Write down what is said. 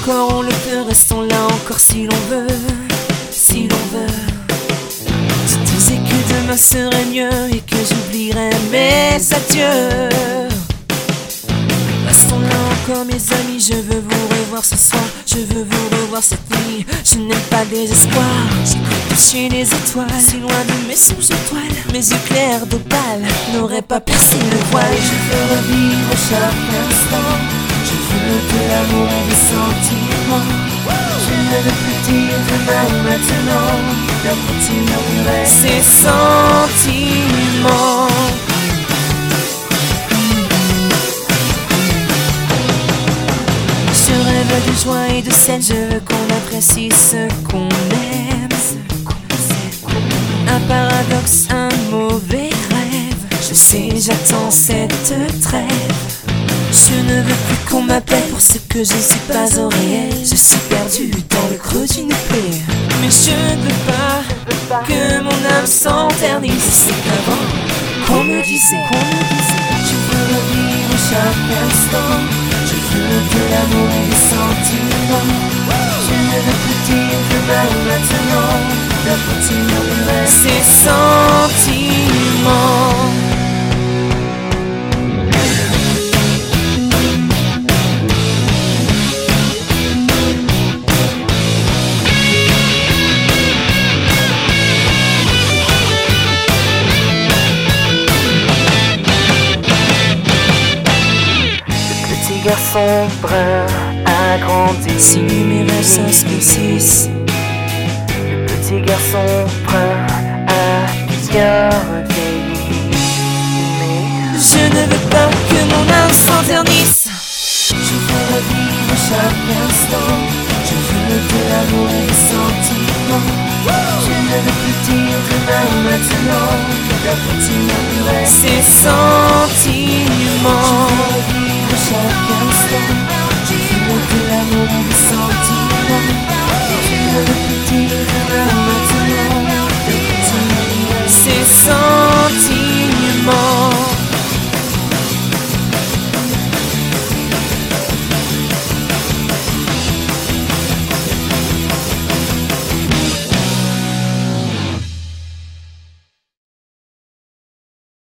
encore, on le peut, restons là encore si l'on veut, si l'on veut. Tu disais que demain serait mieux et que j'oublierais mes adieux. Restons là encore mes amis, je veux vous revoir ce soir, je veux vous revoir cette nuit. Je n'aime pas désespoir, j'écoute chez les étoiles, si loin de mes songes d'étoiles. Mes yeux clairs d'opale n'auraient pas percé le voile. Je veux revivre chaque instant, je veux de l'amour et des sentiments. Je ne veux plus dire demain ou maintenant, d'après tu murmurais ces sentiments. Je rêve de joie et de scène, je veux qu'on apprécie ce qu'on aime. Un paradoxe, un mauvais rêve. Je sais, j'attends cette trêve. Je ne veux plus qu'on m'appelle pour ce que je ne suis pas au réel. Je suis perdu dans le creux d'une plaie. Mais je ne veux pas que mon âme s'enternise. C'est qu'avant qu'on me disait, je veux revivre chaque instant. Je veux de l'amour et des sentiments. Je ne veux plus dire demain ou maintenant, d'après tu murmurais ces sentiments. Garçon brun a grandi. Si mes rêves s'ascurcissent, le petit garçon brun a bien vieilli. Mais je ne veux pas que mon âme s'enternisse. je veux revivre chaque instant. Je veux de l'amour et des sentiments. Je ne veux plus dire demain ou maintenant, d'après tu murmurais Ces sentiments.